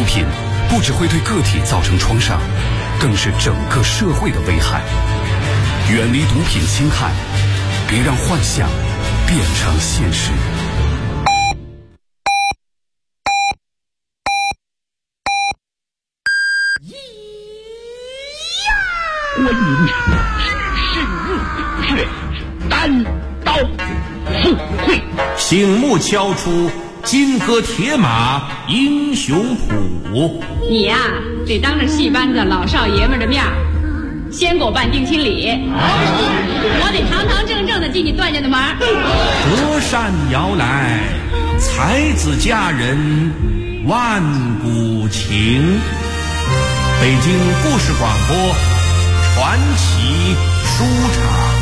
品不只会对个体造成创伤，更是整个社会的危害。远离毒品侵害，别让幻想变成现实。 观音只是入穴，单刀赴会， 醒目敲出金戈铁马英雄谱。 你呀，得当着戏班子老少爷们的面先给我办定亲礼，我得堂堂正正的进你段家的门。 隔山摇来，才子佳人万古情。北京故事广播传奇书场。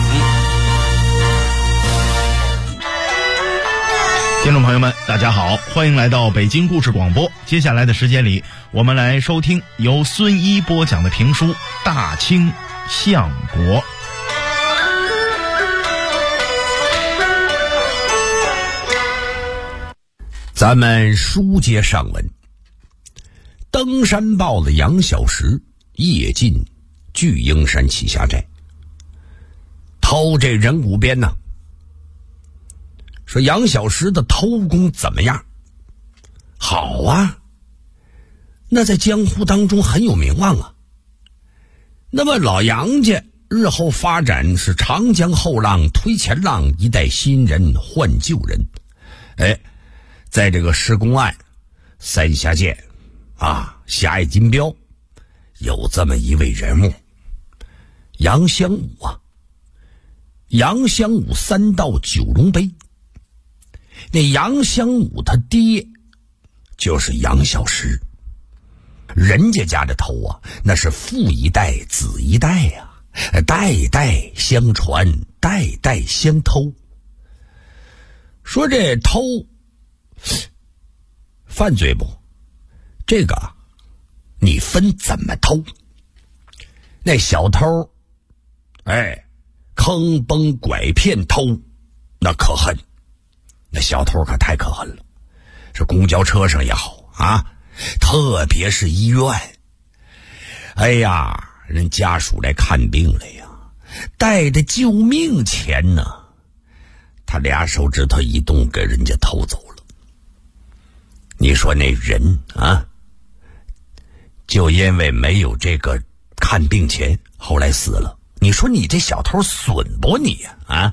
听众朋友们大家好，欢迎来到北京故事广播。接下来的时间里，我们来收听由孙一播讲的评书《大清相国》。 咱们书接上文。登山豹的杨小石夜进巨鹰山栖霞寨，偷这人骨鞭呢。说杨小石的偷功怎么样？好啊，那在江湖当中很有名望啊。那么老杨家日后发展是长江后浪推前浪，一代新人换旧人。在这个施公案三峡涧侠义金标有这么一位人物，杨香武啊。杨香武三道九龙杯，那杨香武他爹就是杨小石。人家家的偷啊，那是父一代子一代呀，代代相传，代代相偷。说这偷犯罪不？这个你分怎么偷。那小偷坑崩拐骗偷，那可恨。那小偷可太可恨了，是公交车上也好啊，特别是医院。人家属来看病了呀，带的救命钱呢，他俩手指头一动给人家偷走了。你说那人啊，就因为没有这个看病钱后来死了，你说你这小偷损不你呀？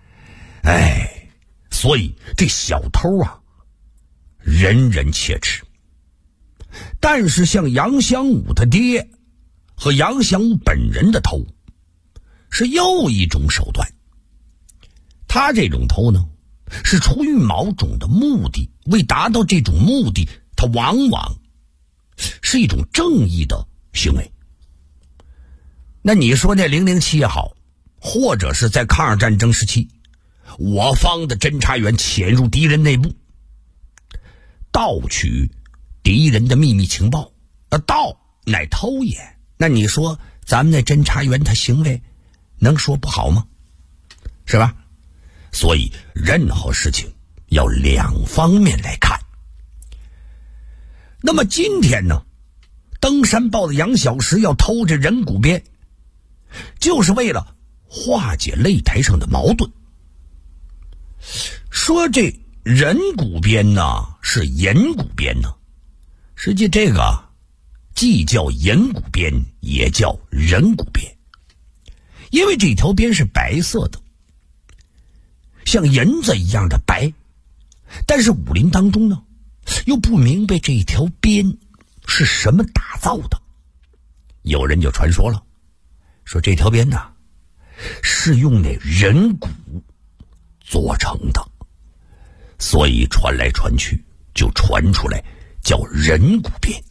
所以这小偷啊人人切齿。但是像杨香武他爹和杨香武本人的偷是又一种手段。他这种偷呢是出于某种的目的，为达到这种目的，他往往是一种正义的行为。那你说那007也好，或者是在抗日战争时期我方的侦察员潜入敌人内部，盗取敌人的秘密情报，盗乃偷也。那你说咱们那侦察员他行为能说不好吗？是吧？所以任何事情要两方面来看。那么今天呢，登山豹的杨小石要偷这人骨鞭，就是为了化解擂台上的矛盾。说这人骨鞭呢是银骨鞭呢，实际这个既叫银骨鞭也叫人骨鞭，因为这条鞭是白色的，像银子一样的白。但是武林当中呢又不明白这条鞭是什么打造的。有人就传说了，说这条鞭呢是用那人骨做成的，所以传来传去就传出来叫人骨鞭。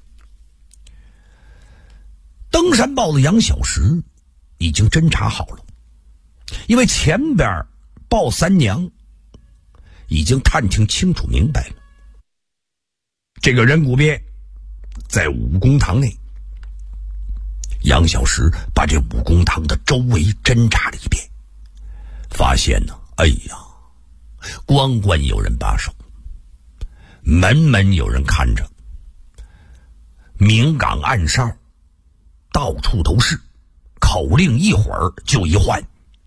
登山豹的杨小石已经侦查好了，因为前边鲍三娘已经探听清楚明白了，这个人骨鞭在武功堂内。杨小石把这武功堂的周围侦查了一遍，发现呢，关关有人把守，门门有人看着， 明岗暗哨到处都是，口令一会儿就一换。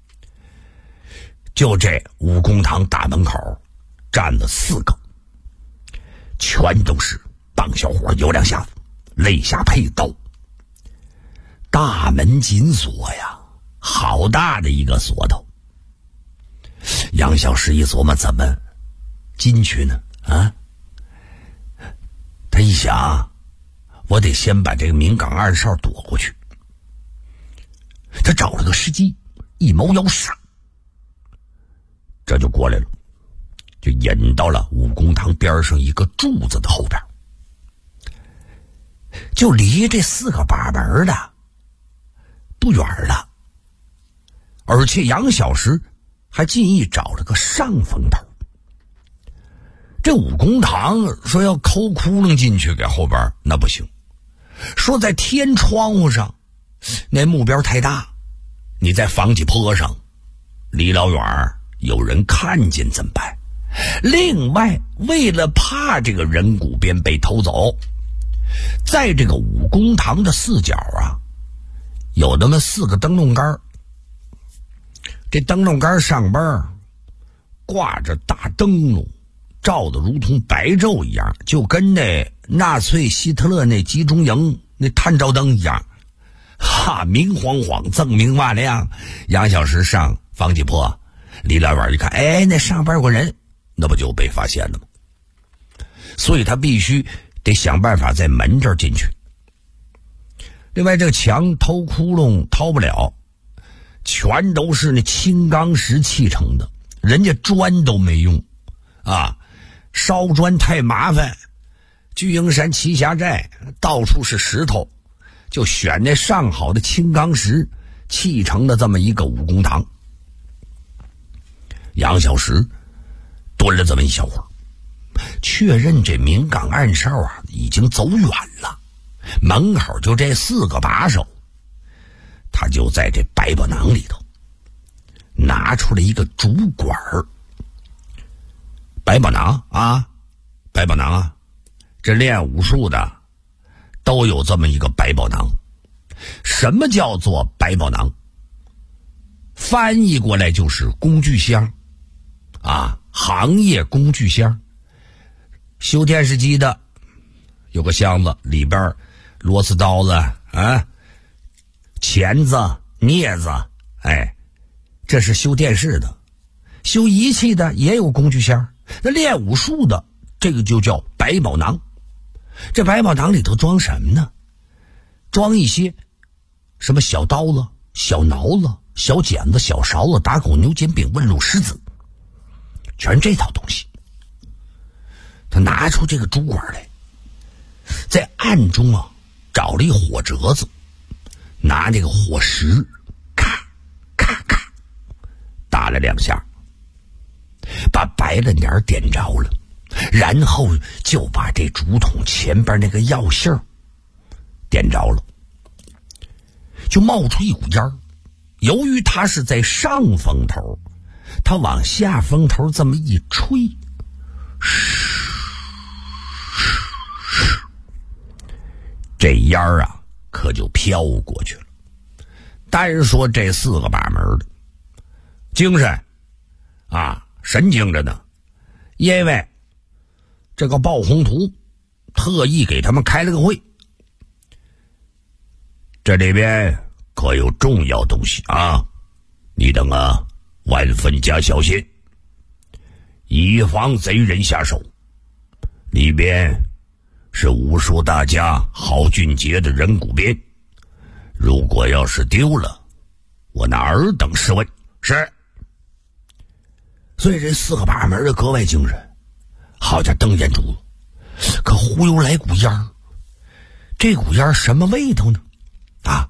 就这武公堂大门口站了4个，全都是棒小伙，有两下子，肋下配刀，大门紧锁呀，好大的一个锁头。杨小石一琢磨，怎么进去呢？啊，他一想，我得先把这个明岗暗哨躲过去。他找了个时机，一猫腰上，这就过来了，就引到了武公堂边上一个柱子的后边，就离这4个把门的不远了。而且杨小石还进意找了个上风头。这武公堂说要抠窟窿进去给后边，那不行，说在天窗户上那目标太大，你在房脊坡上离老远有人看见怎么办？另外为了怕这个人骨鞭被偷走，在这个武公堂的4角啊有那么4个灯笼杆，这灯笼杆上边挂着大灯笼，照得如同白昼一样，就跟那纳粹希特勒那集中营那探照灯一样，哈，明晃晃，锃明瓦亮。杨小石上房脊坡，离老远一看，哎，那上边有个人，那不就被发现了吗？所以他必须得想办法在门这儿进去。另外，这个墙偷窟窿掏不了，全都是那青钢石砌成的，人家砖都没用啊，烧砖太麻烦。巨鹰山栖霞寨到处是石头，就选那上好的青钢石砌成了这么一个武公堂。杨小石蹲了这么一小会儿，确认这明岗暗哨啊已经走远了，门口就这4个把手，他就在这百宝囊里头拿出了一个竹管儿。百宝囊啊，百宝囊啊，这练武术的都有这么一个百宝囊。什么叫做百宝囊？翻译过来就是工具箱啊，行业工具箱。修电视机的有个箱子，里边螺丝刀子啊、钳子、镊子，哎，这是修电视的。修仪器的也有工具箱。那练武术的这个就叫百宝囊。这百宝囊里头装什么呢？装一些什么小刀子、小挠子、小剪子、小勺子、打狗牛煎饼、问路狮子，全这套东西。他拿出这个竹管来，在暗中啊找了一火折子，拿那个火石咔咔咔打了2下，把白了点点着了，然后就把这竹筒前边那个药杏点着了，就冒出一股烟儿。由于它是在上风头，它往下风头这么一吹，这烟儿啊可就飘过去了。单说这4个把门的精神啊，神经着呢，因为这个鲍宏图特意给他们开了个会，这里边可有重要东西啊，你等啊万分加小心，以防贼人下手。里边是武术大家郝俊杰的人骨鞭，如果要是丢了，我拿尔等试问。是。所以这4个把门的格外精神，好家瞪眼珠子，可忽悠来股烟儿。这股烟儿什么味道呢？啊，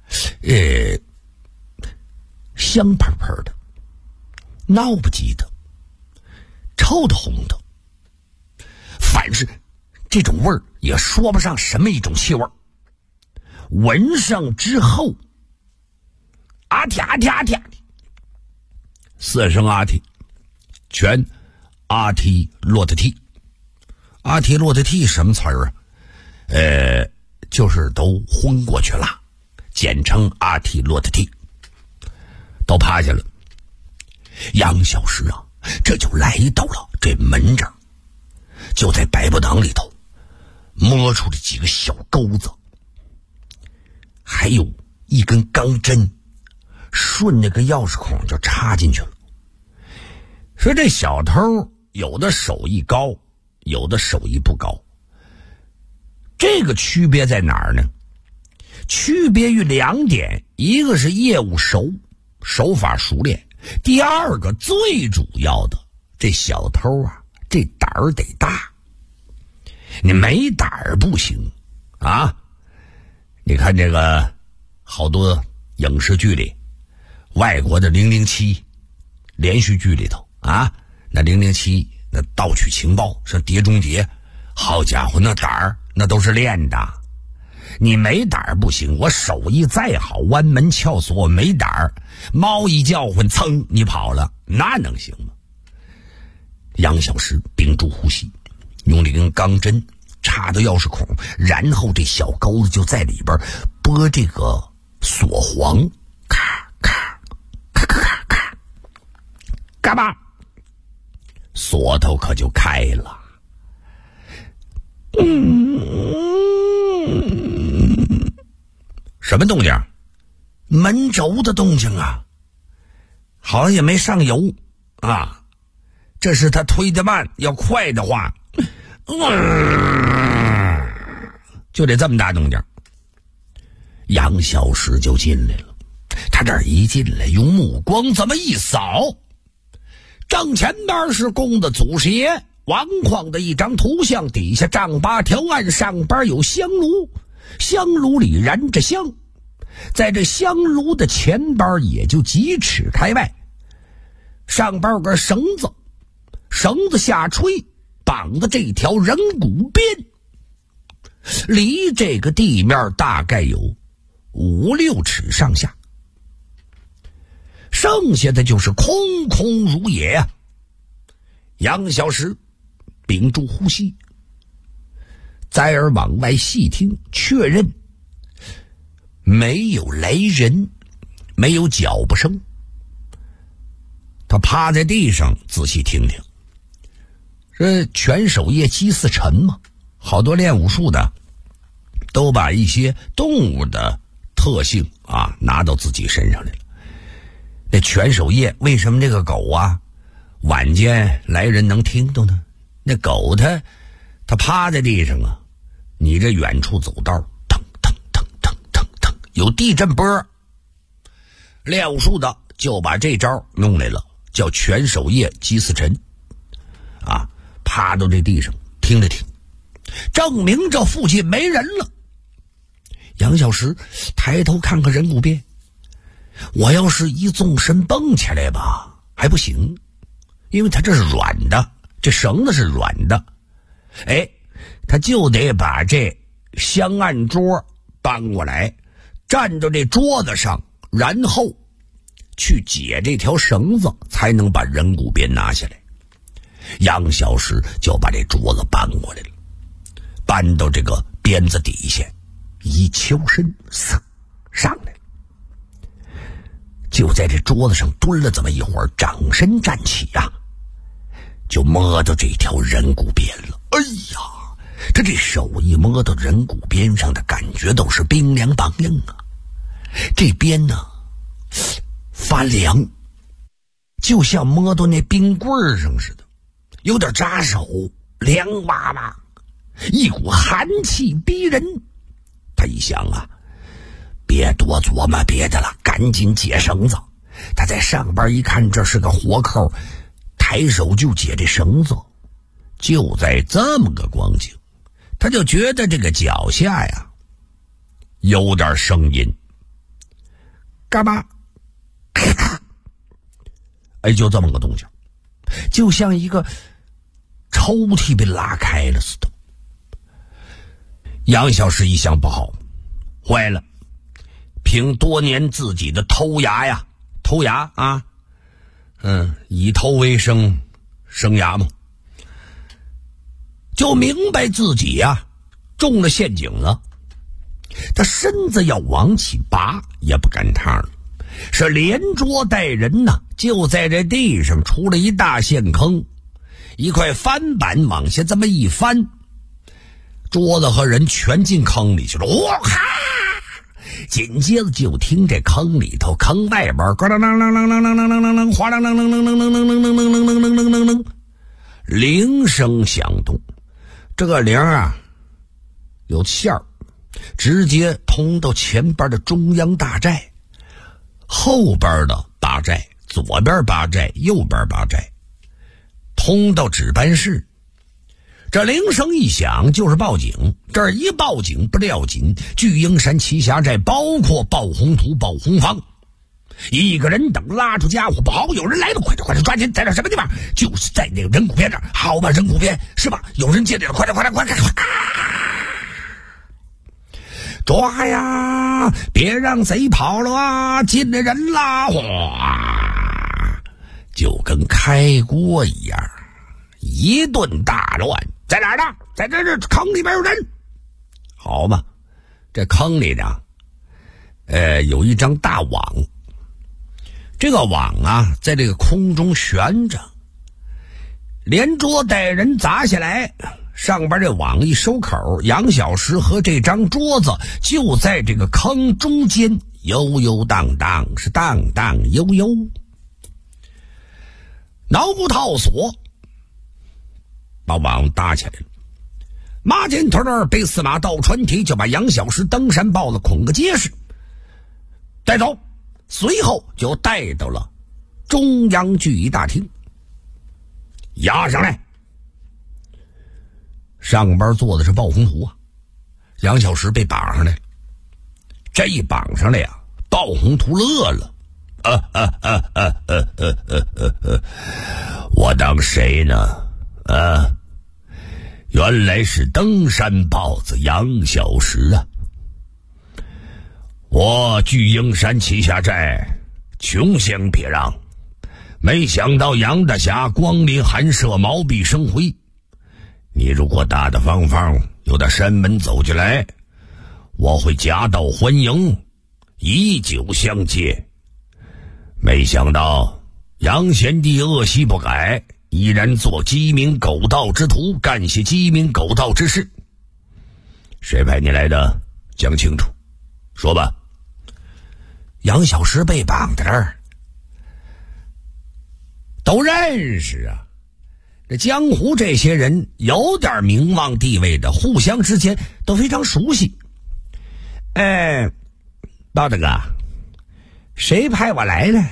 香喷喷的，闹不叽的，臭的红的，反是这种味儿也说不上什么一种气味。闻上之后，阿嚏阿嚏阿嚏，4声阿嚏，全阿嚏洛特替。阿嚏洛特替什么词儿啊？ 就是都昏过去了，简称阿提洛特蒂，都趴下了。杨小石啊，这就来到了这门这儿，就在百宝囊里头摸出了几个小钩子，还有一根钢针，顺那个钥匙孔就插进去了。说这小偷有的手艺高，有的手艺不高，这个区别在哪儿呢？区别于2点，一个是业务熟，手法熟练，第二个最主要的，这小偷啊，这胆儿得大。你没胆儿不行啊！你看这个好多影视剧里，外国的007连续剧里头啊，那007那盗取情报是碟中谍，好家伙，那胆儿那都是练的。你没胆儿不行，我手艺再好，弯门撬锁没胆儿，猫一叫唤，噌你跑了，那能行吗？杨小石屏住呼吸，用这根钢针插到钥匙孔，然后这小钩子就在里边拨这个锁簧，咔咔咔咔咔咔，嘎巴，锁头可就开了。什么动静？门轴的动静啊，好像也没上油啊。这是他推得慢，要快的话，就得这么大动静。杨小石就进来了，他这儿一进来，用目光这么一扫，正前边是供的祖师爷王匡的一张图像，底下丈八条案，上边有香炉，香炉里燃着香，在这香炉的前边也就几尺开外，上边有根绳子，绳子下垂，绑的这条人骨鞭，离这个地面大概有5、6尺上下，剩下的就是空空如也呀。杨小石屏住呼吸，再而往外细听，确认没有来人，没有脚步声。他趴在地上仔细听听，这全守夜击四尘嘛，好多练武术的都把一些动物的特性啊拿到自己身上来了。那全守夜为什么这个狗啊晚间来人能听到呢？那狗它趴在地上啊，你这远处走道腾腾腾腾腾腾有地震波，练武术的就把这招弄来了，叫全守夜击四尘啊，趴到这地上听着听，证明这附近没人了。杨小石抬头看看人骨边，我要是一纵身蹦起来吧还不行，因为它这是软的，这绳子是软的，他就得把这香案桌搬过来，站到这桌子上，然后去解这条绳子，才能把人骨鞭拿下来。杨小石就把这桌子搬过来了，搬到这个鞭子底下，一敲身，上来了。就在这桌子上蹲了这么一会儿，掌身站起啊，就摸到这条人骨鞭了。哎呀，他这手一摸到人骨鞭上的感觉都是冰凉梆硬啊，这鞭呢发凉，就像摸到那冰棍上似的，有点扎手，凉哇哇，一股寒气逼人。他一想啊，别多琢磨别的了，赶紧解绳子。他在上边一看，这是个活扣，抬手就解这绳子。就在这么个光景，他就觉得这个脚下呀有点声音，嘎巴咔，就这么个动静，就像一个抽屉被拉开了似的。杨小石一想不好，坏了，凭多年自己的偷牙啊，以偷为生，生牙嘛，就明白自己呀中了陷阱了。 他身子要往起拔也不赶趟了，是连捉带人呐，就在这地上出了一大陷坑，一块翻板往下这么一翻，桌子和人全进坑里去了。哇哈！紧接着就听这坑里头、坑外边咯啷啷啷啷啷啷啷啷啷啷哗啷啷啷啷啷啷啷啷啷啷啷啷，铃声响动。这个铃啊，有线儿，直接通到前边的中央大寨，后边的八寨，左边八寨，右边八寨，通到值班室。这铃声一响就是报警，这儿一报警不料紧，巨鹰山栖霞寨包括鲍宏图、鲍宏芳一个人等拉出家伙，不好，有人来了，快点抓紧，在这什么地方？就是在那个人骨边这儿，好吧，人骨边是吧？有人接着了，快点抓呀，别让贼跑了啊，进来人啦！哗，就跟开锅一样，一顿大乱。在哪儿呢？在这坑里边有人。好嘛，这坑里呢有一张大网，这个网啊在这个空中悬着，连捉带人砸下来，上边这网一收口，杨小石和这张桌子就在这个坑中间悠悠荡荡，是荡荡悠悠。挠不套索，把网搭起来了，马肩头那儿被司马道传提，就把杨小石登山抱了捆个结实，带走，随后就带到了中央剧艺大厅，押上来。上边坐的是鲍宏图啊，杨小石被绑上来了。这一绑上来呀，鲍宏图乐了，我当谁呢？原来是登山豹子杨小石啊！我巨鹰山栖霞寨穷乡僻壤，没想到杨大侠光临寒舍，毛笔生辉。你如果大大方方由他山门走进来，我会夹道欢迎，以酒相接。没想到杨贤弟恶习不改，依然做鸡鸣狗盗之徒，干些鸡鸣狗盗之事。谁派你来的？讲清楚，说吧。杨小石被绑在这儿，都认识啊。这江湖这些人有点名望地位的，互相之间都非常熟悉。包大哥，谁派我来的？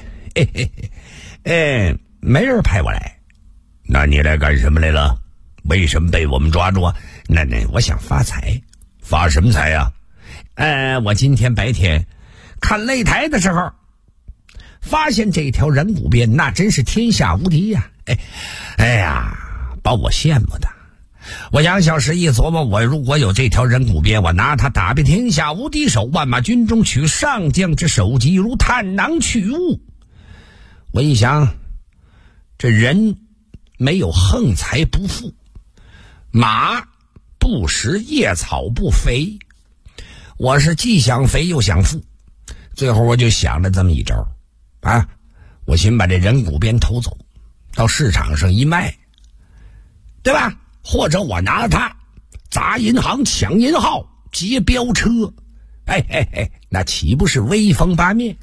没人派我来。那你来干什么来了？为什么被我们抓住啊？那我想发财。发什么财呀？我今天白天看擂台的时候，发现这条人骨鞭那真是天下无敌呀！哎呀，把我羡慕的。我杨小石一琢磨，我如果有这条人骨鞭，我拿它打遍天下无敌手，万马军中取上将之首级，如探囊取物。我一想，这人没有横财不富，马不食夜草不肥，我是既想肥又想富。最后我就想了这么一招啊，我先把这人骨鞭偷走，到市场上一卖，对吧？或者我拿它砸银行、抢银号、劫飙车，那岂不是威风八面？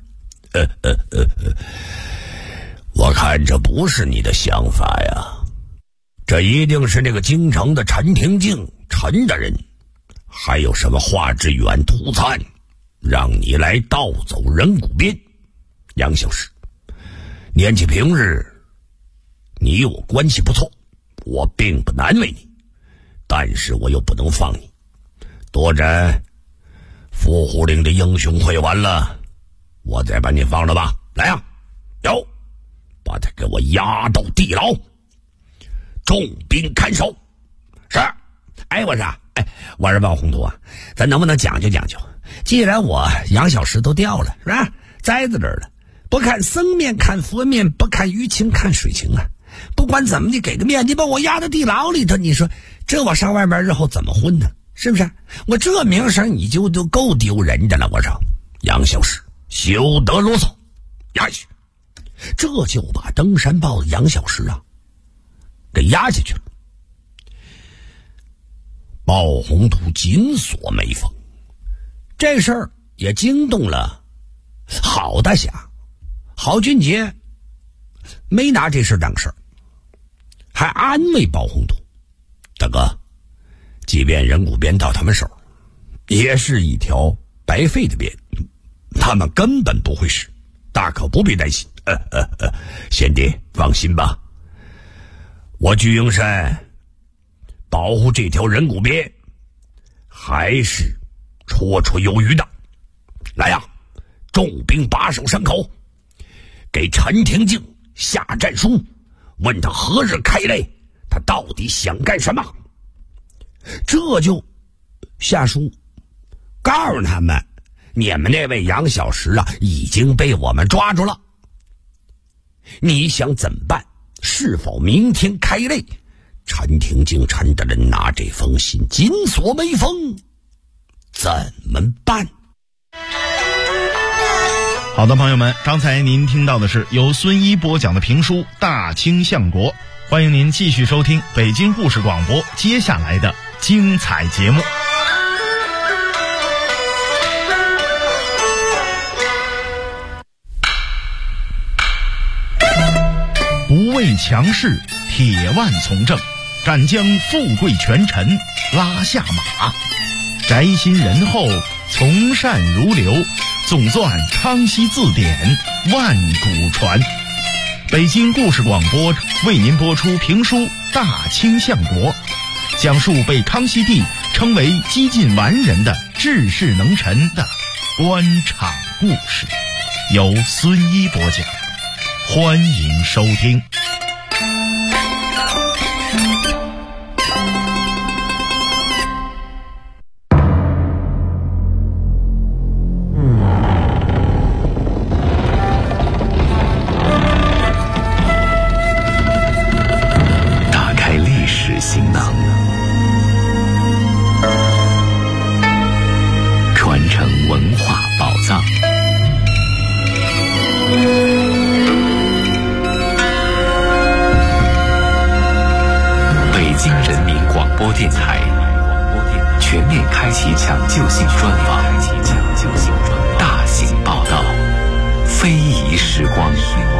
我看这不是你的想法呀，这一定是那个京城的陈廷敬陈大人，还有什么华志远涂灿，让你来盗走人骨鞭。杨小石，念起平日你我关系不错，我并不难为你，但是我又不能放你。多斩伏虎岭的英雄会完了，我再把你放了吧。来呀，有，把他给我押到地牢，重兵看守。是。我是鲍宏图啊，咱能不能讲究讲究？既然我杨小石都掉了，是吧？栽在这儿了，不看僧面看佛面，不看舆情看水情啊。不管怎么，你给个面，你把我押到地牢里头，你说这我上外面日后怎么混呢？ 是不是？我这名声你就都够丢人的了。我说杨小石休得啰嗦，压下去。这就把登山报的杨小石啊给压下去了。鲍宏图紧锁眉峰，这事儿也惊动了郝大侠。郝俊杰没拿这事当事儿，还安慰鲍宏图：“大哥，即便人骨鞭到他们手，也是一条白费的鞭，他们根本不会使，大可不必担心。贤弟放心吧，我聚英山保护这条人骨鞭还是绰绰有余的。来呀，重兵把守山口，给陈廷敬下战书，问他何日开擂，他到底想干什么。这就下书告诉他们，你们那位杨小石啊已经被我们抓住了，你想怎么办？是否明天开擂？陈廷敬、陈大人拿这封信紧锁眉峰，怎么办？ 好的，朋友们，刚才您听到的是由孙一播讲的评书《大清相国》，欢迎您继续收听北京故事广播接下来的精彩节目。不畏强势，铁腕从政，敢将富贵权臣拉下马，宅心仁厚，从善如流，总算康熙字典，万古传。北京故事广播为您播出评书《大清相国》，讲述被康熙帝称为几近完人的治世能臣的官场故事，由孙一播讲，欢迎收听。 行囊，传承文化宝藏。北京人民广播电台全面开启抢救性专访，大型报道，非遗时光。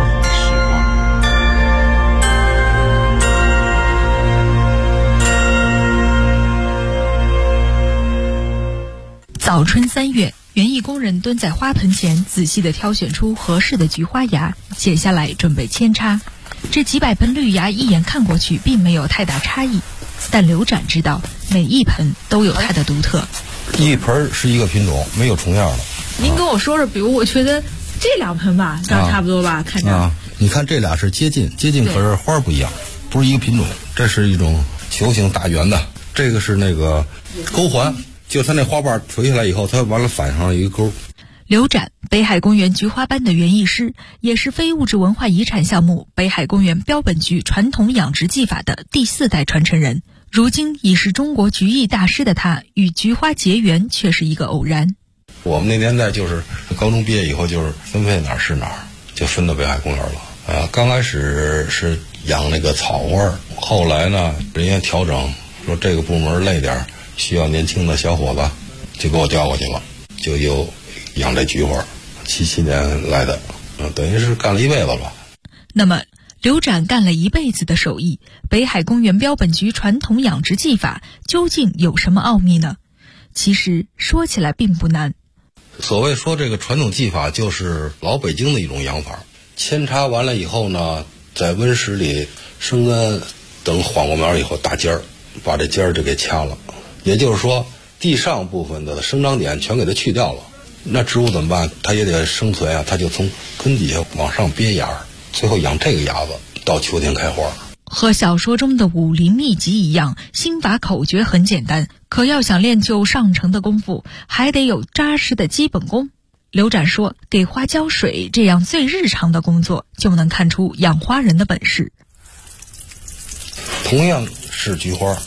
早春3月，园艺工人蹲在花盆前，仔细地挑选出合适的菊花芽，剪下来准备扦插。这几百盆绿芽一眼看过去并没有太大差异，但刘展知道每一盆都有它的独特。 一盆是一个品种，没有重样的。 您跟我说说，比如我觉得这2盆吧，长差不多吧，看着。 你看这俩是接近，可是花不一样，不是一个品种。这是一种球形大圆的，这个是那个钩环。就它那花瓣垂下来以后，它完了反上了一个钩。 刘展，北海公园菊花班的园艺师，也是非物质文化遗产项目北海公园标本菊传统养殖技法的第4代传承人。如今已是中国菊艺大师的他，与菊花结缘却是一个偶然。 我们那年代就是高中毕业以后，就是分配哪儿是哪儿，就分到北海公园了。刚开始是养那个草花，后来呢，人家调整说这个部门累点，需要年轻的小伙子，就给我调过去了，就又养这菊花。77年来的，等于是干了一辈子了。 那么刘展干了一辈子的手艺，北海公园标本菊传统养殖技法究竟有什么奥秘呢？其实说起来并不难。 所谓说这个传统技法，就是老北京的一种养法。扦插完了以后呢，在温室里生根，等缓过苗以后打尖儿，把这尖儿就给掐了。也就是说，地上部分的生长点全给它去掉了。那植物怎么办？它也得生存啊，它就从根底下往上憋芽，最后养这个芽子，到秋天开花。 和小说中的武林秘籍一样，心法口诀很简单，可要想练就上乘的功夫，还得有扎实的基本功。刘展说，给花浇水这样最日常的工作，就能看出养花人的本事。 同样是菊花，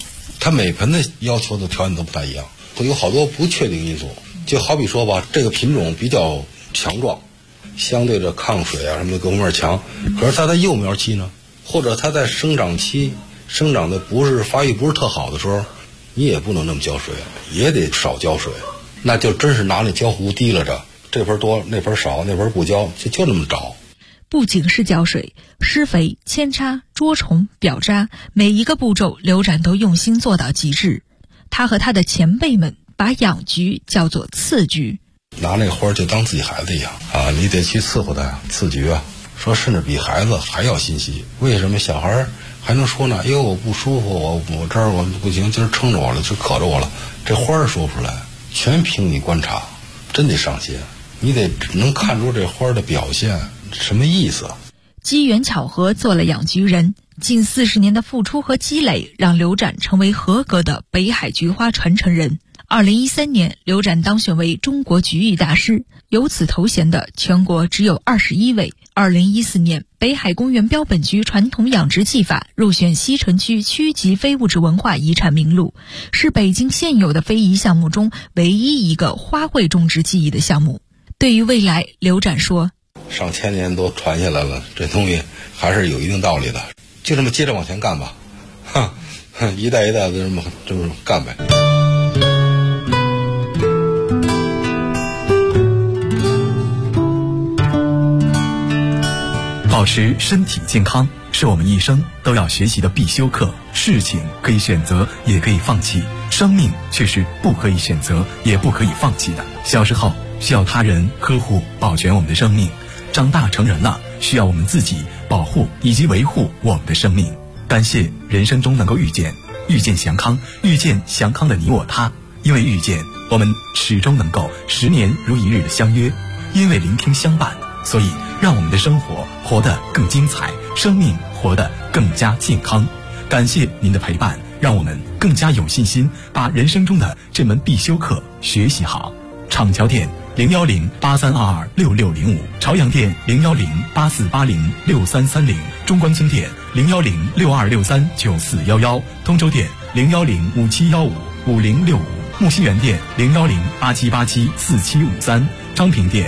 它每盆的要求的条件都不太一样，会有好多不确定因素。就好比说吧，这个品种比较强壮，相对的抗水啊什么的各方面强，可是它在幼苗期呢，或者它在生长期生长的发育不是特好的时候，你也不能那么浇水，也得少浇水，那就真是拿那浇壶提了着，这盆多那盆少，那盆不浇，就那么找。 不仅是浇水，施肥、扦插、捉虫、表渣，每一个步骤刘展都用心做到极致。他和他的前辈们把养菊叫做次菊， 拿那个花就当自己孩子一样啊，你得去伺候他呀，次菊啊，说甚至比孩子还要心细。为什么小孩还能说呢？哎呦，我不舒服，我这儿我不行，今儿撑着我了，就渴着我了。这花儿说不出来，全凭你观察，真得上心，你得能看出这花的表现什么意思。 机缘巧合做了养菊人，近40年的付出和积累让刘展成为合格的北海菊花传承人。2013年，刘展当选为中国菊艺大师，有此头衔的全国只有21位。2014年，北海公园标本菊传统养殖技法入选西城区区级非物质文化遗产名录，是北京现有的非遗项目中唯一一个花卉种植技艺的项目。对于未来，刘展说， 上千年都传下来了，这东西还是有一定道理的，就这么接着往前干吧，一代一代的这么干呗。 保持身体健康是我们一生都要学习的必修课。事情可以选择，也可以放弃，生命却是不可以选择，也不可以放弃的。小时候需要他人呵护保全我们的生命，长大成人了需要我们自己保护以及维护我们的生命。感谢人生中能够遇见祥康，遇见祥康的你我他。因为遇见，我们始终能够10年如一日的相约；因为聆听相伴，所以让我们的生活活得更精彩，生命活得更加健康。感谢您的陪伴，让我们更加有信心把人生中的这门必修课学习好。厂桥店01083226605，朝阳店01084806330，中关村店01062639411，通州店01057155065，木樨园店01087874753，昌平店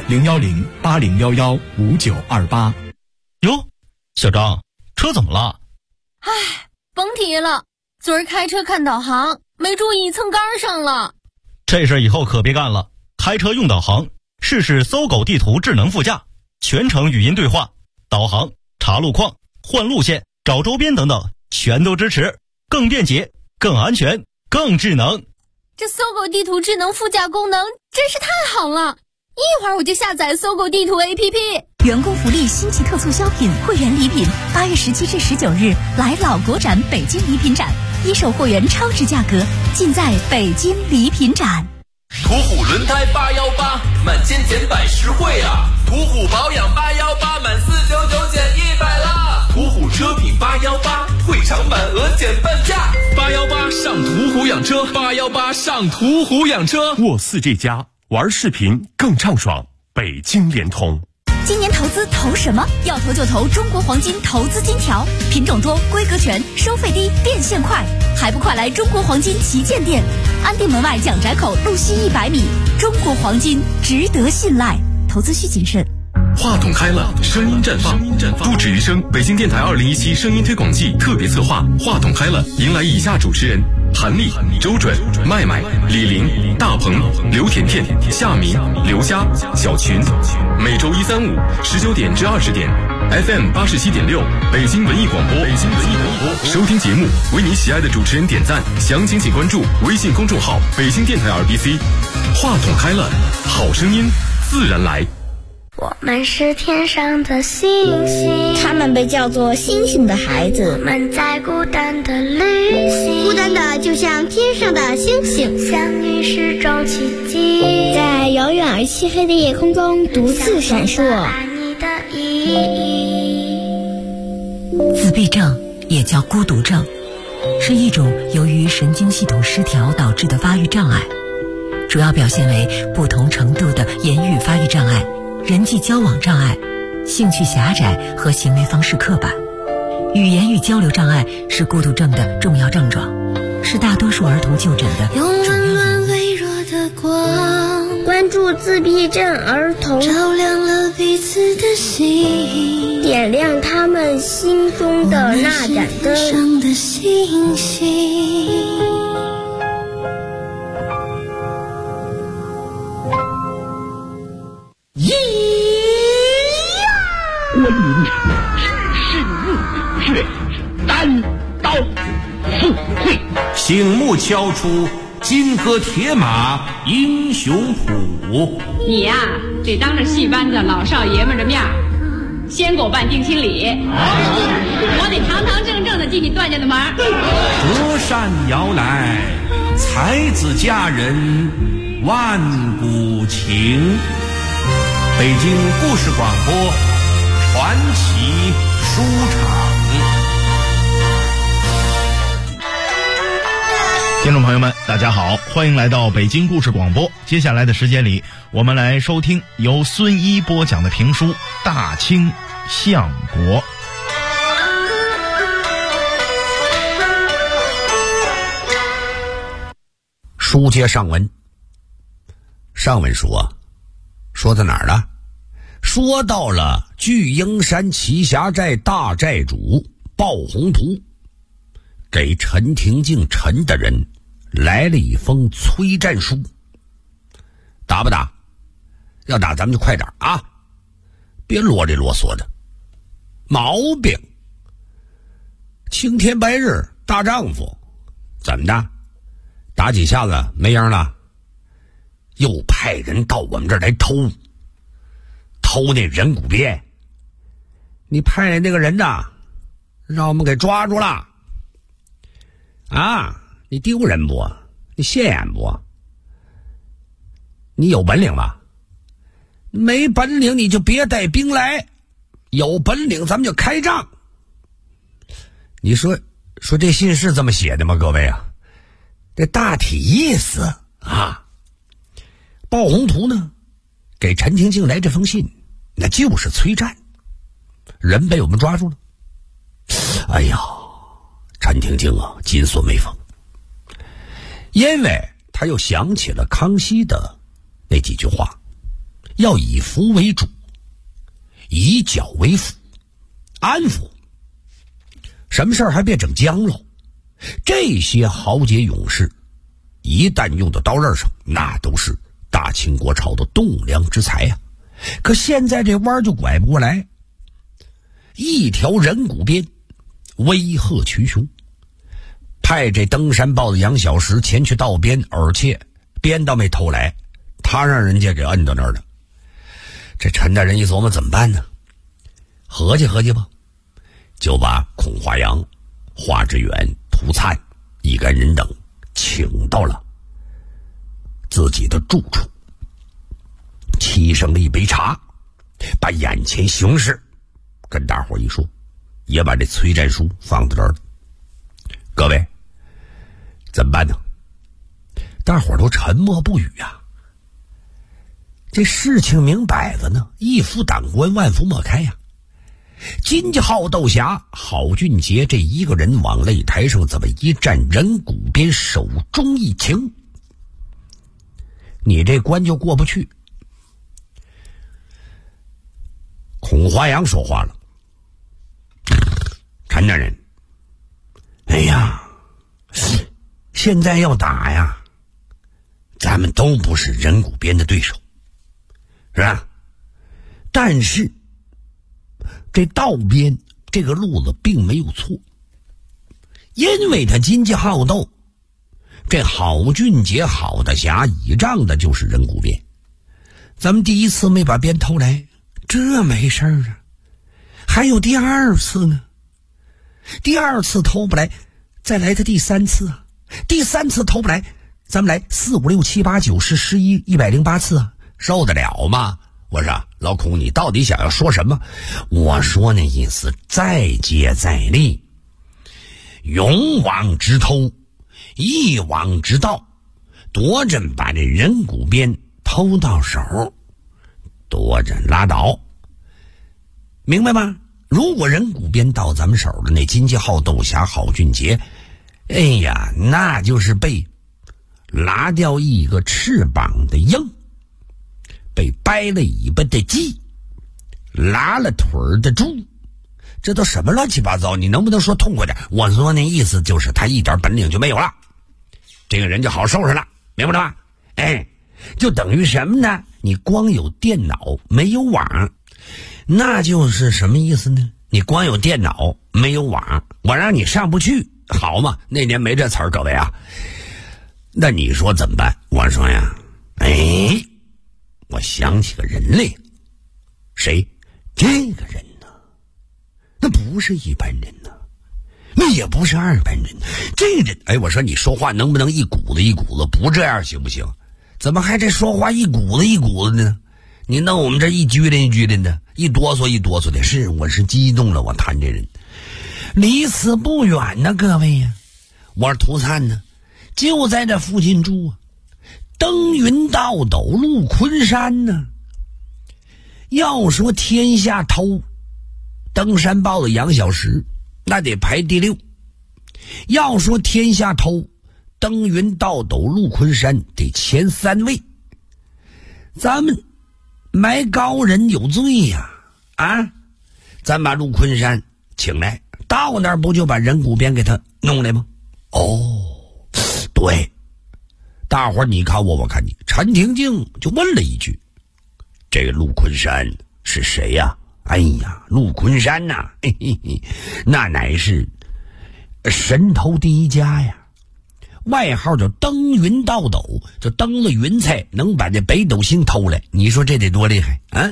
01080115928。 哟，小张，车怎么了？ 唉，甭提了，昨儿开车看导航，没注意蹭杆上了。 这事以后可别干了，开车用导航，试试搜狗地图智能副驾，全程语音对话，导航、查路况、换路线、找周边等等，全都支持，更便捷、更安全、更智能。 这搜狗地图智能副驾功能真是太好了，一会儿我就下载搜狗地图 APP。 员工福利新奇特促销品会员礼品，8月17至19日来老国展北京礼品展，一手货源超值价格，尽在北京礼品展。 途虎轮胎818，满千减百实惠啊！途虎保养818，满499减100啦！途虎车品818，退场满额减半价。818上途虎养车，818上途虎养车。 沃4这家玩视频更畅爽，北京联通。 今年投资投什么？要投就投中国黄金投资金条，品种多，规格全，收费低，变现快，还不快来中国黄金旗舰店，安定门外蒋宅口路西100米。中国黄金值得信赖，投资需谨慎。 话筒开了，声音绽放，不止于声。北京电台2017声音推广季特别策划《话筒开了》，迎来以下主持人：韩丽、周准、麦麦、李玲、大鹏、刘甜甜、夏明、刘佳、小群。每周1、3、5 19点至20点 ，FM 87.6，北京文艺广播。收听节目，为你喜爱的主持人点赞，详情请关注微信公众号“北京电台2BC”。话筒开了，好声音自然来。 我们是天上的星星， 他们被叫做星星的孩子。 我们在孤单的旅行， 孤单的就像天上的星星， 相遇是种奇迹， 在遥远而漆黑的夜空中独自闪烁。 爱你的意义。 自闭症也叫孤独症，是一种由于神经系统失调导致的发育障碍，主要表现为不同程度的言语发育障碍、人际交往障碍、兴趣狭窄和行为方式刻板。语言与交流障碍是孤独症的重要症状， 是大多数儿童就诊的主要原因。关注自闭症儿童，照亮了彼此的心，点亮他们心中的那盏灯。的星星。 关云是日月单刀赴会， 醒目敲出金戈铁马英雄谱。 你呀，得当着戏班子老少爷们的面先给我办定亲礼，我得堂堂正正的进你段家的门。 折扇摇来，才子佳人万古情。北京故事广播传奇书场。 听众朋友们，大家好，欢迎来到北京故事广播。接下来的时间里，我们来收听由孙一播讲的评书《大清相国》。 书接上文，上文说到哪儿了？说到了巨鹰山奇侠寨大寨主鲍宏图给陈廷敬陈大人来了一封催战书。打不打？要打咱们就快点啊，别啰里啰嗦的。毛病。青天白日大丈夫，怎么的？打几下子没影了？又派人到我们这儿来偷那人骨鳖。你派来那个人呐，让我们给抓住了啊！你丢人不？你现眼不？你有本领吧？没本领你就别带兵来，有本领咱们就开仗。你说这信是这么写的吗？各位啊，这大体意思啊，鲍宏图呢给陈廷敬来这封信，那就是催战，人被我们抓住了。哎呀，陈廷敬啊，紧锁眉峰，因为他又想起了康熙的那几句话，要以服为主，以剿为辅，安抚，什么事儿还别整僵了。这些豪杰勇士一旦用到刀刃上，那都是大清国朝的栋梁之才呀。可现在这弯就拐不过来，一条人骨鞭威吓群雄，派这登山豹的杨小石前去盗鞭，而且鞭倒没偷来，他让人家给摁到那儿了。这陈大人一琢磨怎么办呢？合计合计吧，就把孔华阳、华志远、涂灿一干人等请到了自己的住处，沏上了一杯茶，把眼前形势跟大伙一说，也把这催战书放在这儿了。各位怎么办呢？大伙都沉默不语啊。这事情明摆着呢，一夫当关，万夫莫开呀。金家号斗侠郝俊杰这一个人往擂台上这么一站，人骨鞭手中一擎，你这关就过不去。孔华阳说话了：陈大人，哎呀，现在要打呀，咱们都不是人骨鞭的对手，是吧？但是这道边这个路子并没有错，因为他金家好斗，这郝俊杰郝大侠倚仗的就是人骨鞭。咱们第一次没把鞭偷来，这没事啊，还有第二次呢。第二次偷不来，再来他第三次啊。第三次偷不来，咱们来4、5、6、7、8、9、10、11、108次啊，受得了吗？我说老孔，你到底想要说什么？我说那意思，再接再厉，勇往直偷，一往直到，夺着把这人骨鞭偷到手，夺着拉倒，明白吗？如果人骨鞭到咱们手了，那金家号斗侠郝俊杰哎呀，那就是被拉掉一个翅膀的鹰，被掰了尾巴的鸡，拉了腿儿的猪，这都什么乱七八糟？你能不能说痛快点？我说那意思就是他一点本领就没有了，这个人就好收拾了，明白了吧？哎，就等于什么呢？你光有电脑没有网，那就是什么意思呢？你光有电脑没有网，我让你上不去，好嘛？那年没这词儿，各位啊。那你说怎么办？我说呀，哎，我想起个人来。谁？这个人呢？那不是一般人呢，那也不是二般人。这人，哎，我说你说话能不能一股子一股子，不这样行不行？怎么还这说话一股子一股子呢？你弄我们这一拘灵一拘灵的，一哆嗦一哆嗦的。是，我是激动了，我谈这人。离此不远呢，各位呀，我是涂灿呢，就在这附近住啊。登云倒斗入昆山呢。要说天下头，登山豹的杨小石那得排第6。要说天下头，登云倒斗入昆山得前3位。咱们埋高人有罪呀！啊，咱把陆昆山请来，到那儿不就把人骨鞭给他弄来吗？哦，对，大伙儿你看我，我看你。陈廷敬就问了一句：“这个陆昆山是谁呀？”哎呀，陆昆山呐，嘿嘿嘿，那乃是神偷第一家呀。外号叫登云倒斗，就登了云彩能把这北斗星偷来，你说这得多厉害啊！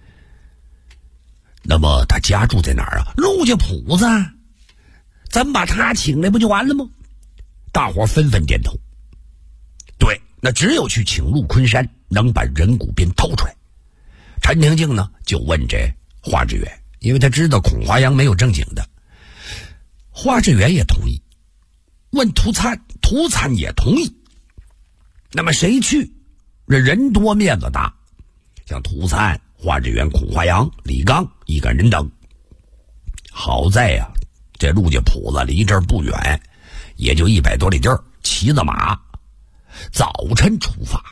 那么他家住在哪儿啊？陆家铺子，咱把他请来不就完了吗？大伙纷纷点头。对，那只有去请陆昆山能把人骨鞭偷出来。陈廷敬呢就问这华志远，因为他知道孔华阳没有正经的。华志远也同意，问涂灿，涂灿也同意。那么谁去？这人多面子大，像涂灿、华志远、孔华阳、李刚一干人等。好在呀，这陆家铺子离这儿不远，也就100多里地儿，骑着马，早晨出发，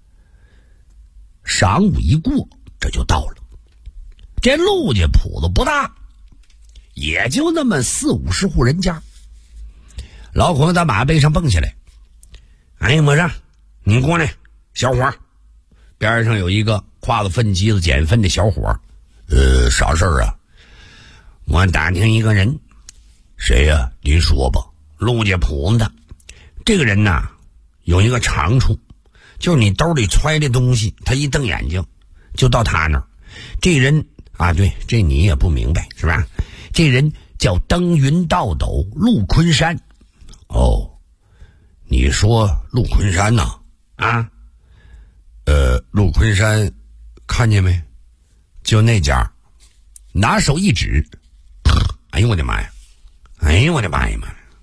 晌午一过，这就到了。这陆家铺子不大，也就那么40-50户人家。老孔在马背上蹦下来，哎，莫让你过来，小伙。边上有一个挎着粪机子捡粪的小伙。啥事儿啊？我打听一个人。谁呀？您说吧。陆家铺子的这个人呐，有一个长处，就是你兜里揣的东西，他一瞪眼睛就到他那儿。这人啊，对，这你也不明白是吧？这人叫登云倒斗陆昆山。哦，你说陆昆山呐？啊，陆昆山看见没？就那家，拿手一指，哎呦我的妈呀！哎呦我的妈呀妈！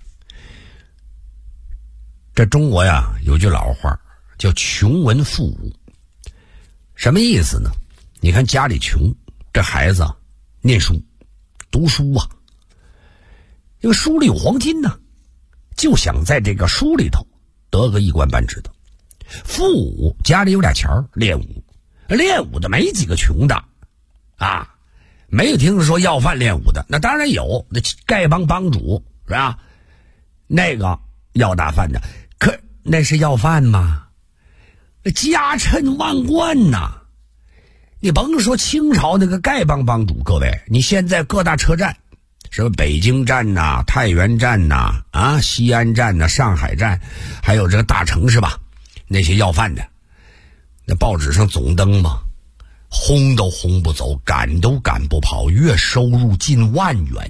这中国呀有句老话叫穷文富武，什么意思呢？你看家里穷，这孩子念书读书啊，因为书里有黄金呢，就想在这个书里头得个一官半职的。富武家里有点钱练武，练武的没几个穷的啊，没有听说要饭练武的，那当然有，那丐帮帮主是吧？那个要大饭的，可那是要饭吗？家趁万贯呐！你甭说清朝那个丐帮帮主，各位，你现在各大车站，什么北京站呐、太原站呐、啊西安站呐、上海站，还有这个大城市吧，那些要饭的，那报纸上总登嘛，轰都轰不走，赶都赶不跑，月收入近万元。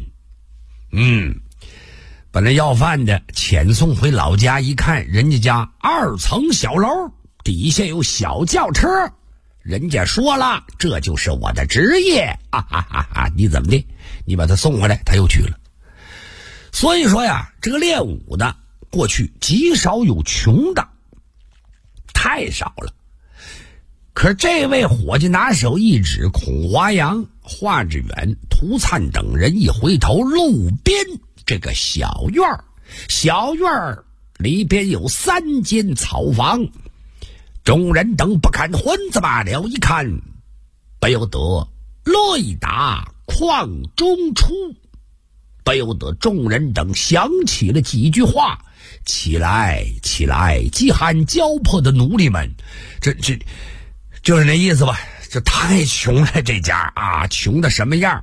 把那要饭的遣送回老家一看，人家2层小楼，底下有小轿车，人家说了，这就是我的职业啊哈哈哈！你怎么的？你把他送回来，他又去了。所以说呀，这个练武的过去极少有穷的，太少了。可是这位伙计拿手一指，孔华阳、华志远、涂灿等人一回头，路边这个小院小院儿里边有3间草房，众人等不看混子罢了，一看不由得泪打眶中出，不由得众人等想起了几句话：起来起来，饥寒交迫的奴隶们。这就是那意思吧，这太穷了，这家啊，穷的什么样。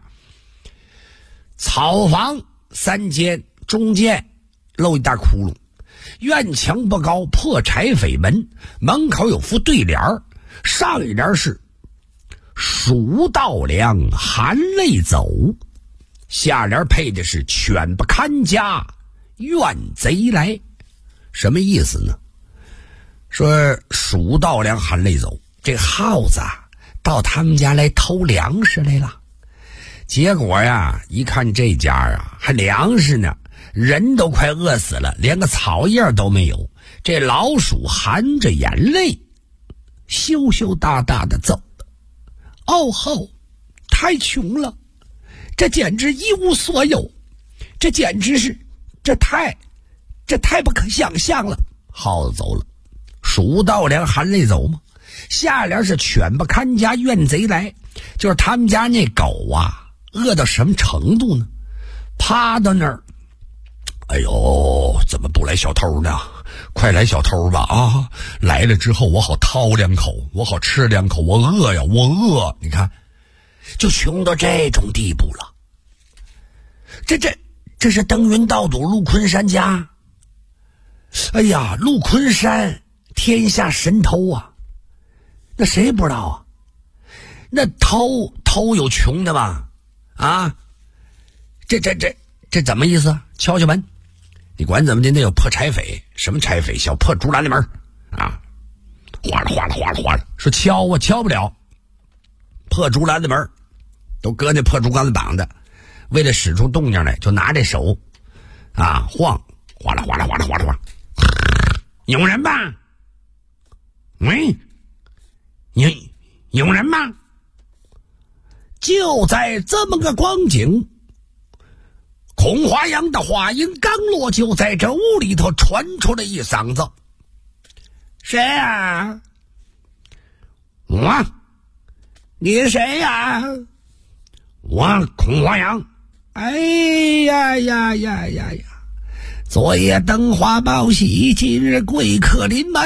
草房3间，中间露一大窟窿，院墙不高，破柴扉门，门口有副对联，上一联是蜀道凉含泪走，下联配的是犬不看家怨贼来。什么意思呢？说蜀道凉含泪走，这耗子啊到他们家来偷粮食来了，结果呀一看这家啊还粮食呢，人都快饿死了，连个草叶都没有，这老鼠含着眼泪羞羞答答的走了。哦吼，太穷了，这简直一无所有，这简直是这太不可想象了。耗子走了，蜀道凉含泪走嘛。下联是犬不看家怨贼来，就是他们家那狗啊饿到什么程度呢？趴到那儿，哎呦，怎么不来小偷呢？快来小偷吧啊！来了之后我好掏2口，我好吃2口，我饿呀，我饿。你看就穷到这种地步了。这是登云道堵陆昆山家。哎呀，陆昆山天下神偷啊，那谁不知道啊？那偷有穷的吗？啊，这怎么意思？敲敲门，你管怎么的，那有破柴匪，什么柴匪？小破竹篮的门啊，哗啦哗啦哗啦哗啦，说敲啊，敲不了，破竹篮的门都搁那破竹竿子绑的，为了使出动静来，就拿这手啊晃，哗啦哗啦哗啦哗啦哗啦，有人吧？喂，有人吗？就在这么个光景，孔华阳的话音刚落，就在这屋里头传出了一嗓子：“谁啊？我？你谁呀？我孔华阳。哎呀呀呀呀呀！昨夜灯花报喜，今日贵客临门。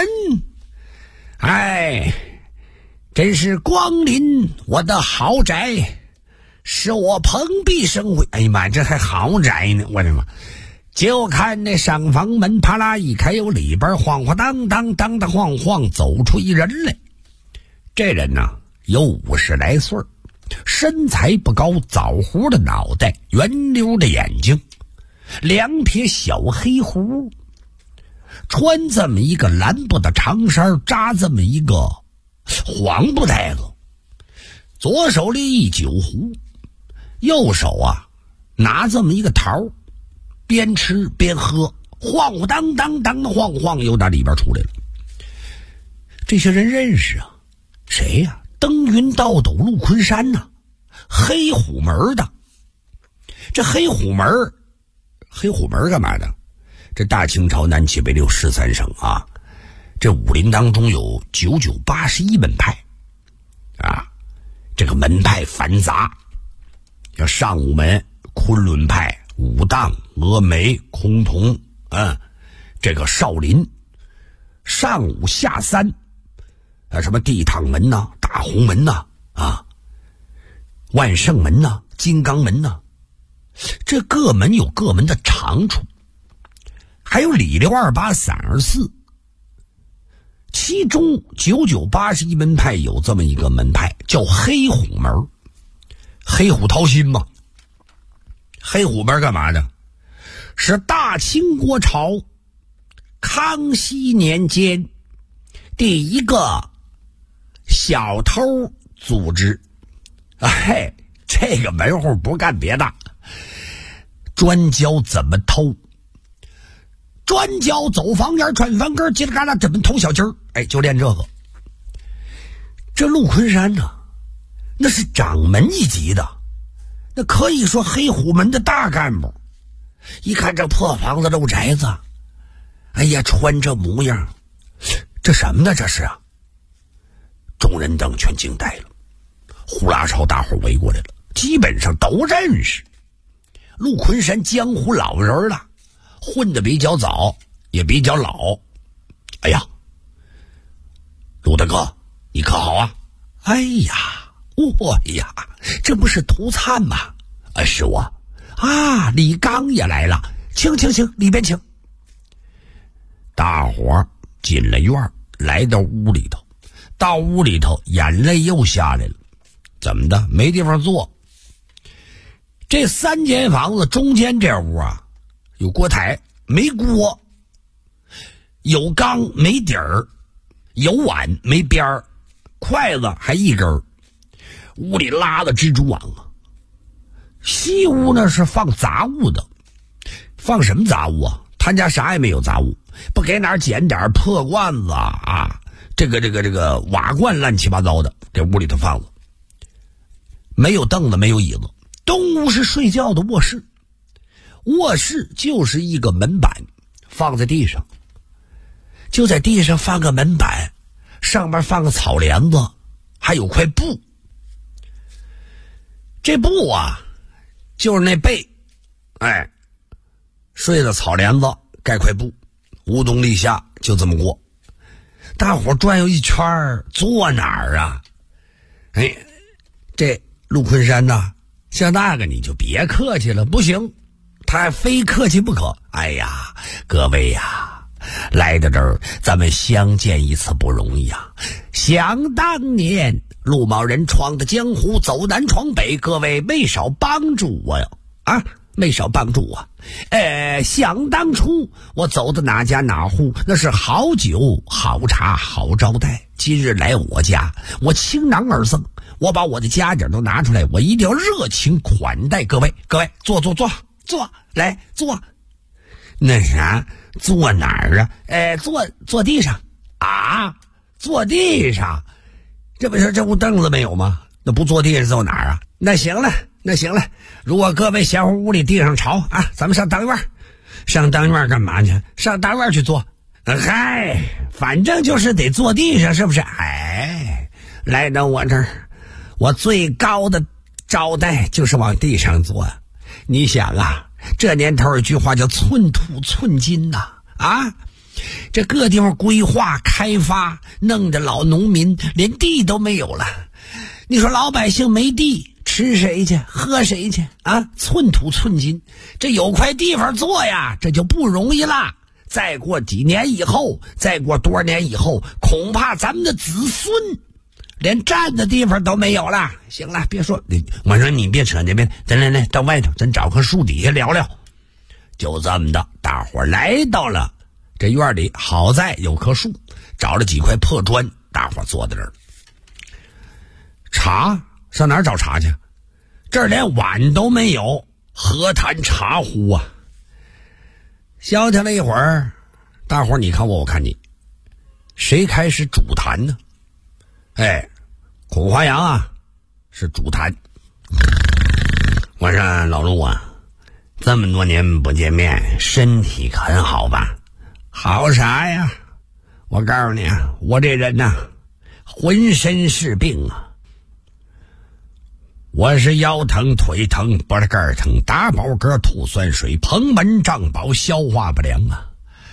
哎，真是光临我的豪宅，使我蓬荜生辉。哎呀妈，这还豪宅呢！我的妈！就看那上房门啪啦一开，有里边晃晃荡荡当当晃晃走出一人来。这人呢有50来岁，身材不高，枣胡的脑袋，圆溜的眼睛，2撇小黑胡，穿这么一个蓝布的长衫，扎这么一个黄布袋子，左手里一酒壶，右手啊拿这么一个桃，边吃边喝，晃晃荡荡当的晃晃又打里边出来了。这些人认识啊，谁呀？登云道斗陆昆山呢，黑虎门的。这黑虎门干嘛的？这大清朝南起北六13省啊，这武林当中有9981门派啊，这个门派繁杂，像上武门、昆仑派、武当、峨眉、崆峒，这个少林、上武下三，什么地堂门呐、大红门呐、万圣门呐、金刚门呐，这各门有各门的长处，还有里溜28、34，其中9981门派有这么一个门派叫黑虎门，黑虎掏心嘛。黑虎门干嘛的？是大清国朝康熙年间第一个小偷组织。哎，这个门户不干别的，专教怎么偷，专教走房檐串房根，叽里嘎啦怎么偷小鸡儿。哎，就练这个。这陆昆山呢，那是掌门一级的，那可以说黑虎门的大干部。 一看这破房子漏宅子，哎呀，穿这模样，这什么呢？这是啊！众人等全惊呆了，呼啦朝大伙围过来了，基本上都认识。陆昆山江湖老人了，混得比较早，也比较老。哎呀，陆大哥，你可好啊？哎呀，这不是涂灿吗？是我啊，李刚也来了，请，里边请。大伙进了院，来到屋里头，眼泪又下来了。怎么的？没地方坐。这3间房子中间这屋啊，有锅台没锅，有缸没底儿，有碗没边儿，筷子还一根。屋里拉了蜘蛛网啊。西屋呢是放杂物的，放什么杂物啊？他家啥也没有杂物，不给哪儿捡点破罐子啊，这个瓦罐乱七八糟的，这屋里头放了。没有凳子，没有椅子。东屋是睡觉的卧室，卧室就是一个门板放在地上，就在地上放个门板，上面放个草帘子，还有块布。这布啊就是那被，睡了草帘子盖块布，无冬立夏，就这么过。大伙转悠一圈，坐哪儿啊？这陆昆山呐，像那个你就别客气了，不行，他还非客气不可。哎呀，各位呀，来到这儿咱们相见一次不容易啊。想当年陆某人闯的江湖，走南闯北，各位没少帮助我呀，没少帮助我。想当初我走的哪家哪户，那是好酒好茶好招待。今日来我家，我倾囊而赠，我把我的家底都拿出来，我一定要热情款待各位。坐，来坐。那啥，坐哪儿啊？坐地上啊，坐地上。这不是这屋凳子没有吗？那不坐地上坐哪儿啊？那行了，如果各位嫌屋里地上潮啊，咱们上当院。上当院干嘛去？上当院去坐。反正就是得坐地上，是不是？来到我这儿，我最高的招待就是往地上坐。你想啊，这年头有句话叫寸土寸金呐，这各地方规划开发，弄得老农民连地都没有了。你说老百姓没地，吃谁去？喝谁去？寸土寸金，这有块地方坐呀，这就不容易了。再过几年以后，再过多少年以后，恐怕咱们的子孙连站的地方都没有了。行了，别说，我说你别扯那边，咱来到外头，咱找棵树底下聊聊。就这么的，大伙来到了这院里，好在有棵树，找了几块破砖，大伙坐在这儿。茶上哪儿找茶去？这儿连碗都没有，何谈茶壶啊？消停了一会儿，大伙你看我，我看你，谁开始主谈呢？孔华阳啊是主谈。我说老陆啊，这么多年不见面，身体可很好吧？好啥呀？我告诉你啊，我这人呐，浑身是病啊。我是腰疼腿疼脖子盖疼，打饱嗝吐酸水，膨门胀饱，消化不良啊。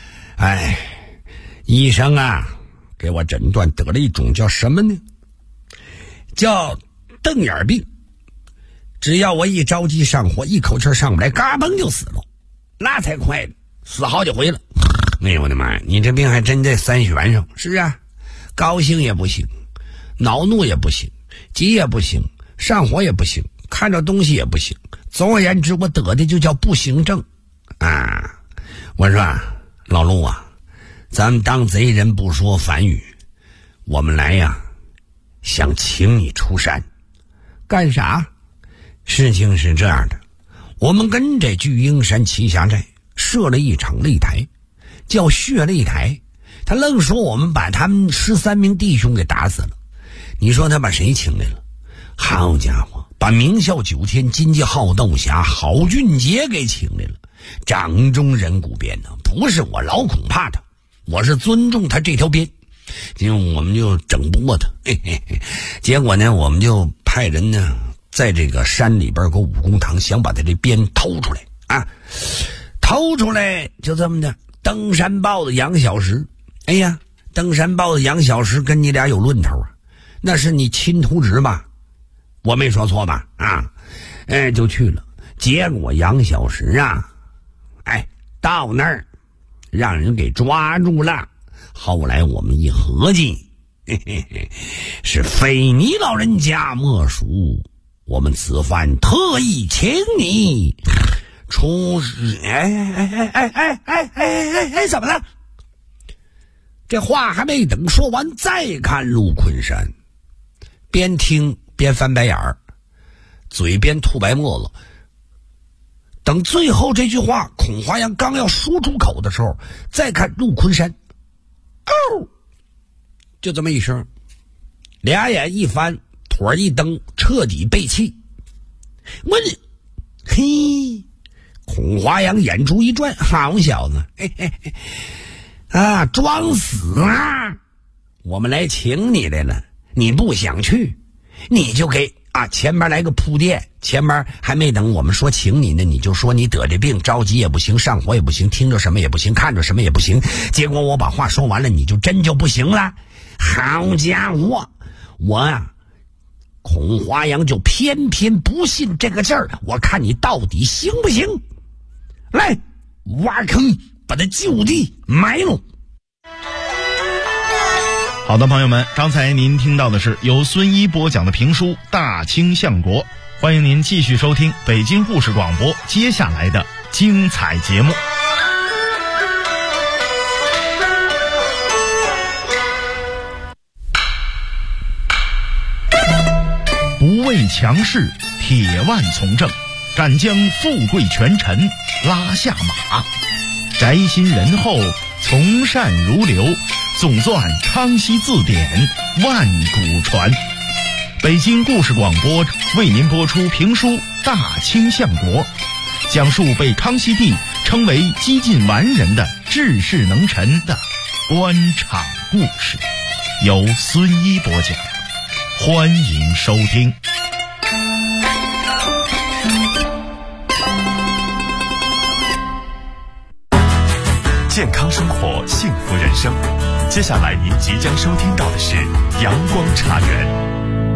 医生啊给我诊断得了一种叫什么呢？叫瞪眼病。只要我一着急上火，一口气上不来，嘎嘣就死了，那才快了，死好几回了。哎呦我的妈呀，你这病还真在3弦上。是啊，高兴也不行，恼怒也不行，急也不行，上火也不行，看着东西也不行。总而言之，我得的就叫不行症啊。我说老陆啊，咱们当贼人不说反语，我们来呀想请你出山。干啥？事情是这样的，我们跟这巨鹰山栖霞寨设了一场擂台，叫血擂台。他愣说我们把他们13名弟兄给打死了。你说他把谁请来了？好家伙， 把明孝9天、金鸡号斗侠、郝俊杰给请来了，掌中人骨鞭呢，不是我老孔怕他，我是尊重他这条鞭。结果我们就整不过他，结果呢，我们就派人呢，在这个山里边有个武功堂，想把他这鞭偷出来啊，偷出来就这么的。登山豹子杨小石，哎呀，登山豹子杨小石跟你俩有论头啊，那是你亲徒侄吧？我没说错吧？啊，就去了。结果杨小石啊，到那儿让人给抓住了。后来我们一合计，是非你老人家莫属，我们此番特意请你出示。怎么了？这话还没等说完，再看陆昆山，边听边翻白眼儿，嘴边吐白沫子。等最后这句话孔华阳刚要说出口的时候，再看陆昆山，就这么一声，俩眼一翻，腿一蹬，彻底背弃。孔华阳眼珠一转，好小子，装死啊！我们来请你来了，你不想去，你就给前面来个铺垫，前面还没等我们说请你呢，你就说你得这病，着急也不行，上火也不行，听着什么也不行，看着什么也不行，结果我把话说完了，你就真就不行了。好家伙，我孔华阳就偏偏不信这个劲儿，我看你到底行不行？来，挖坑把他就地埋了。 好的，朋友们，刚才您听到的是由孙一播讲的评书《大清相国》，欢迎您继续收听北京故事广播接下来的精彩节目。不畏强势，铁腕从政，敢将富贵权臣拉下马，宅心仁厚，从善如流，总纂康熙字典，万古传。北京故事广播为您播出评书《大清相国》，讲述被康熙帝称为几近完人的治世能臣的官场故事，由孙一播讲，欢迎收听。 健康生活，幸福人生。接下来您即将收听到的是阳光茶园。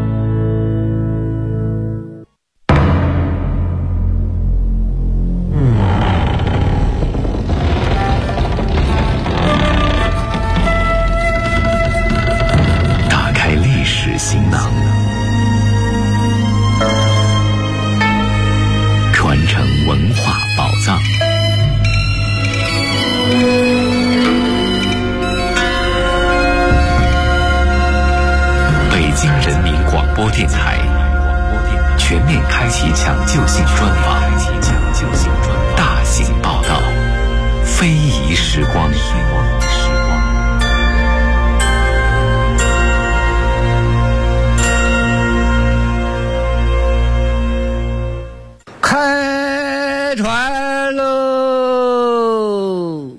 打开历史行囊，传承文化宝藏。北京人民广播电台全面开启抢救性专访，大型报道，非遗时光。 开船喽！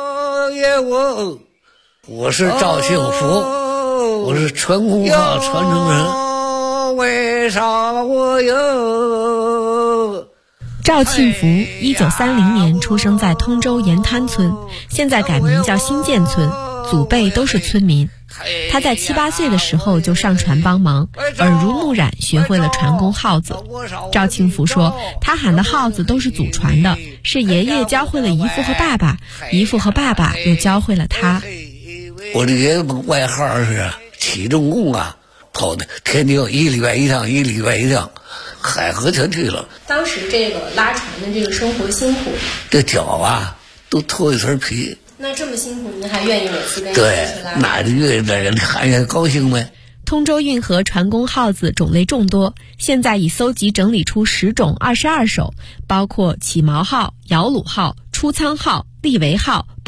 我是赵庆福，我是传功号传承人。为啥我有？ 赵庆福1930年出生在通州沿滩村，现在改名叫新建村，祖辈都是村民。他在7、8岁的时候就上船帮忙，耳濡目染学会了传功号子。赵庆福说，他喊的号子都是祖传的，是爷爷教会了姨父和爸爸，姨父和爸爸又教会了他。 我的爷爷外号是起重功啊，跑的天津1礼拜1趟，1礼拜1趟，海河全去了。 当时这个拉船的这个生活辛苦， 这脚啊都脱一层皮。 那这么辛苦，您还愿意每次跟对，那就愿意在人看见高兴呗。 通州运河传功号子种类众多，现在已搜集整理出10种22首，包括起锚号、摇橹号、出舱号、立桅号、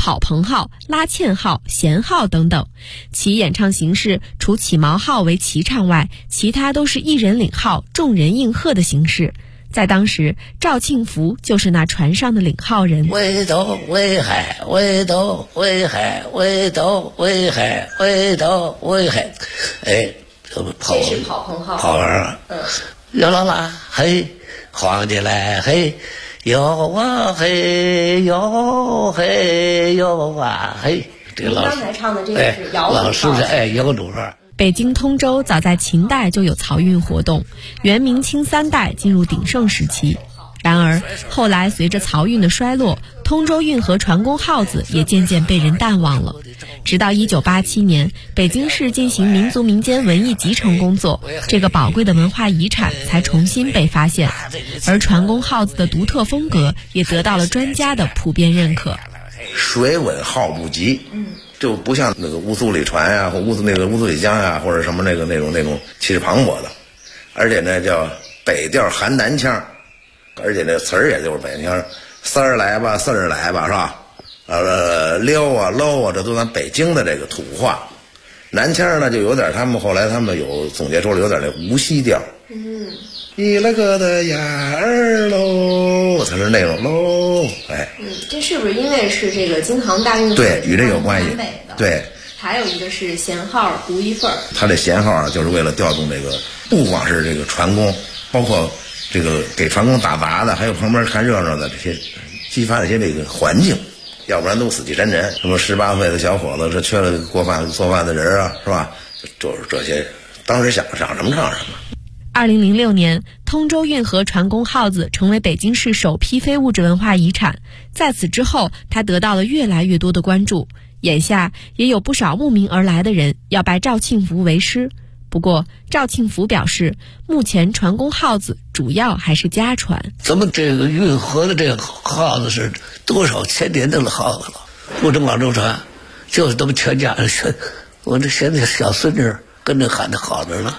跑棚号、拉纤号、弦号等等。其演唱形式除起锚号为齐唱外，其他都是一人领号，众人应和的形式。在当时，赵庆福就是那船上的领号人。 围斗围海，围斗围海，围斗围海，围斗围海。哎， 这是跑棚号。 跑完哟啦啦嘿，皇帝来嘿，哟啊嘿，哟嘿哟啊嘿。这个刚才唱的这个是摇老师是摇主号。 北京通州早在秦代就有漕运活动，元明清3代进入鼎盛时期。然而后来随着漕运的衰落，通州运河船工号子也渐渐被人淡忘了。直到1987年，北京市进行民族民间文艺集成工作，这个宝贵的文化遗产才重新被发现，而船工号子的独特风格也得到了专家的普遍认可。 水稳号不急，就不像那个乌苏里船呀，或乌苏里江呀，或者什么那种气势磅礴的，而且呢叫北调含南腔，而且那词儿也就是北腔，三儿来吧，四儿来吧，是吧？溜啊搂啊，这都咱北京的这个土话。南腔呢就有点，他们后来有总结出来有点那无锡调。一了个的呀儿喽，才是那种喽，哎。 这是不是因为是这个京杭大运河？ 对，与这有关系。对。 还有一个是弦号独一份儿。 它这弦号啊，就是为了调动这个，不光是这个船工，包括这个给船工打杂的，还有旁边看热闹的这些，激发一些这个环境，要不然都死气沉沉。什么18岁的小伙子，这缺了做饭的人啊，是吧？就是这些，当时想什么唱什么。 2006年，通州运河船工号子成为北京市首批非物质文化遗产。在此之后，它得到了越来越多的关注。眼下也有不少慕名而来的人要拜赵庆福为师。不过，赵庆福表示，目前船工号子主要还是家传。 咱们这个运河的这个号子是多少千年的号子了，不止广州船，就是咱们全家人学。我这现在小孙女跟着喊的好着呢。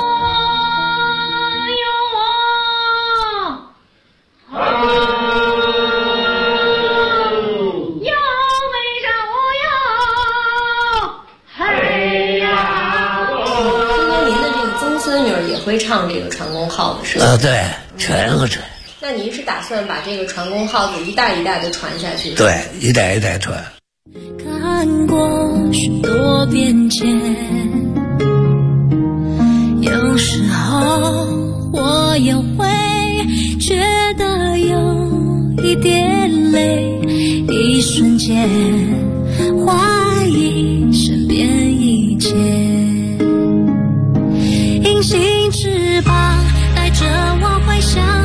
会唱这个船工号子是吧？ 对，全会唱。 那您是打算把这个船工号子一代一代的传下去？ 对，一代一代传。 看过许多变迁，有时候我也会觉得有一点累，一瞬间怀疑身边一切。隐形翅膀带着我回想